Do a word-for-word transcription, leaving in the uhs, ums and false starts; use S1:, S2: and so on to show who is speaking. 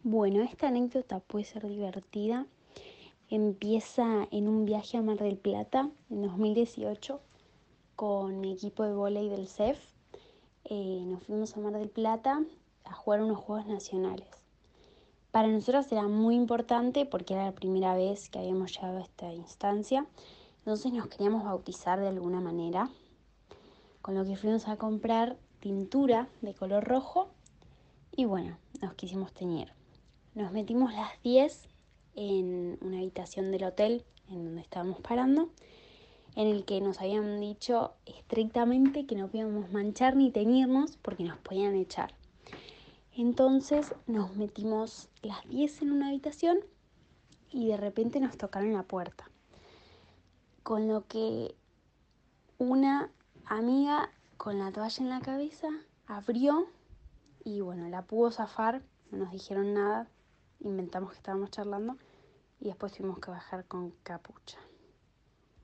S1: Bueno, esta anécdota puede ser divertida. Empieza en un viaje a Mar del Plata en dos mil dieciocho con mi equipo de vóley del C E F. Eh, nos fuimos a Mar del Plata a jugar unos Juegos Nacionales. Para nosotros era muy importante porque era la primera vez que habíamos llegado a esta instancia. Entonces nos queríamos bautizar de alguna manera, con lo que fuimos a comprar tintura de color rojo y bueno, nos quisimos teñir. Nos metimos las diez en una habitación del hotel en donde estábamos parando, en el que nos habían dicho estrictamente que no podíamos manchar ni teñirnos porque nos podían echar. Entonces nos metimos las diez en una habitación y de repente nos tocaron la puerta. Con lo que una amiga con la toalla en la cabeza abrió y bueno, la pudo zafar, no nos dijeron nada, inventamos que estábamos charlando y después tuvimos que bajar con capucha.